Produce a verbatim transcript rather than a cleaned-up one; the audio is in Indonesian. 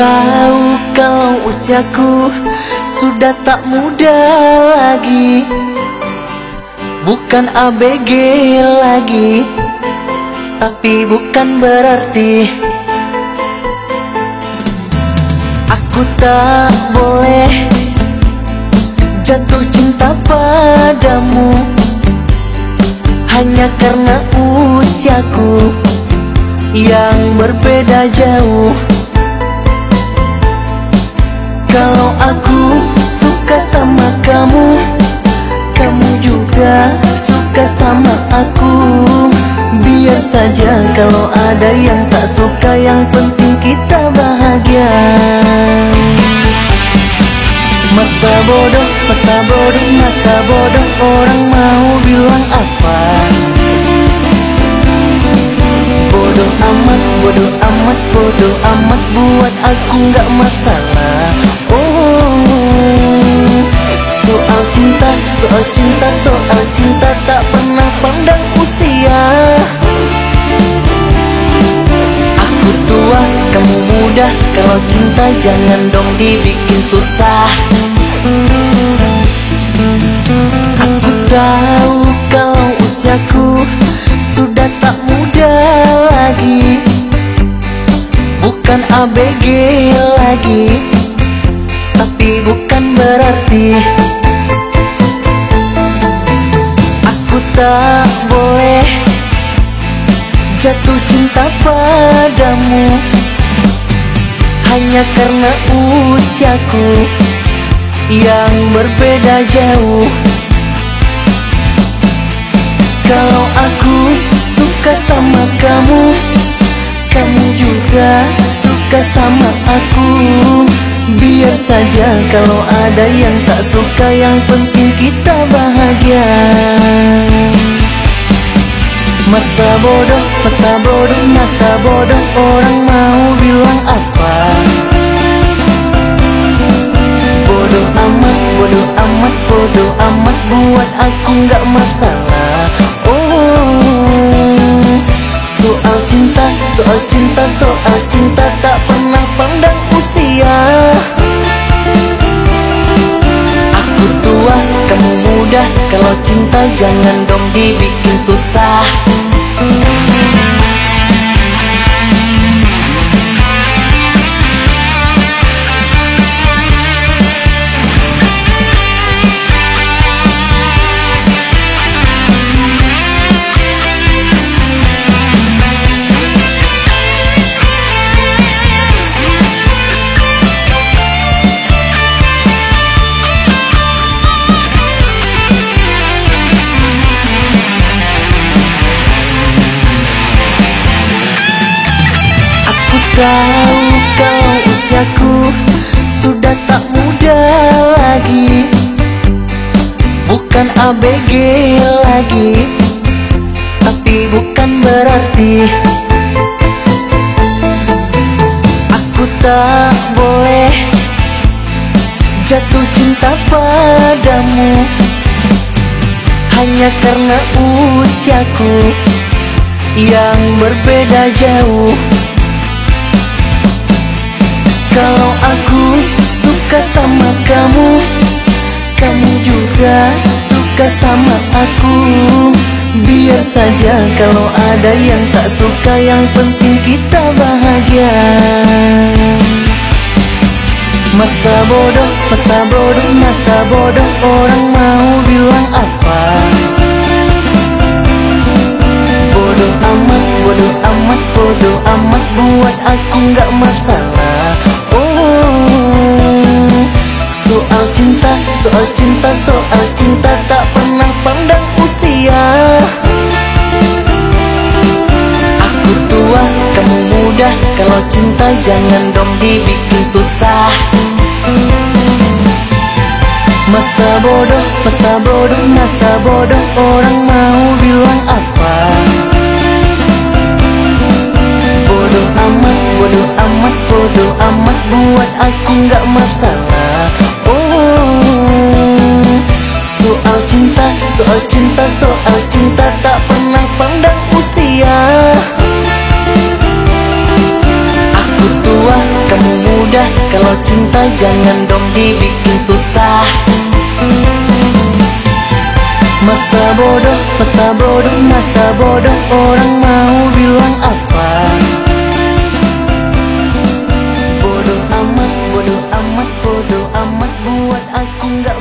tahu kalau usiaku sudah tak muda lagi, bukan A B G lagi, tapi bukan berarti aku tak boleh jatuh cinta padamu hanya karena usiaku yang berbeda jauh. Kalau aku suka sama kamu, kamu juga suka sama aku. Biar saja kalau ada yang tak suka, yang penting kita bahagia. Masa bodoh, masa bodoh, masa bodoh, orang mau bilang apa? Bodoh amat, bodoh amat, bodoh amat, buat aku nggak masalah. Oh, soal cinta, soal cinta, soal cinta tak pernah pandang usia. Aku tua, kamu muda, kalau cinta jangan dong dibikin susah. Aku tahu kalau usiaku sudah tak muda lagi, bukan A B G lagi, tapi bukan berarti aku tak boleh jatuh cinta padamu hanya karena usiaku yang berbeda jauh. Kalau aku suka sama kamu, kamu juga suka sama aku. Biar saja kalau ada yang tak suka, yang penting kita bahagia. Masa bodoh, masa bodoh, masa bodoh, orang mau bilang apa? Bodoh amat, bodoh amat, bodoh amat, buat aku nggak masalah. Oh, soal cinta, soal cinta, soal cinta tak pernah pandang usia. Aku tua, kamu muda, kalau cinta jangan dong dibikin susah. Tahu kalau usiaku sudah tak muda lagi, bukan A B G lagi, tapi bukan berarti aku tak boleh jatuh cinta padamu hanya karena usiaku yang berbeda jauh. Kalau aku suka sama kamu, kamu juga suka sama aku. Biar saja kalau ada yang tak suka, yang penting kita bahagia. Masa bodoh, masa bodoh, masa bodoh, orang mau bilang apa? Bodoh amat, bodoh amat, bodoh amat, buat aku nggak masalah. Oh, soal cinta, soal cinta, soal cinta tak pernah pandang usia. Aku tua, kamu muda, kalau cinta jangan dong dibikin susah. Masa bodoh, masa bodoh, masa bodoh, orang mau bilang apa? Bodoh amat, bodoh amat, bodoh amat, buat aku nggak masalah. Oh, soal cinta, soal cinta, soal cinta tak pernah pandang usia. Aku tua, kamu muda, Kalau cinta jangan dong dibikin susah. Masa bodoh, masa bodoh, masa bodoh, orang mau bilang apa? Bodoh amat, bodoh amat, bodoh amat, buat aku nggak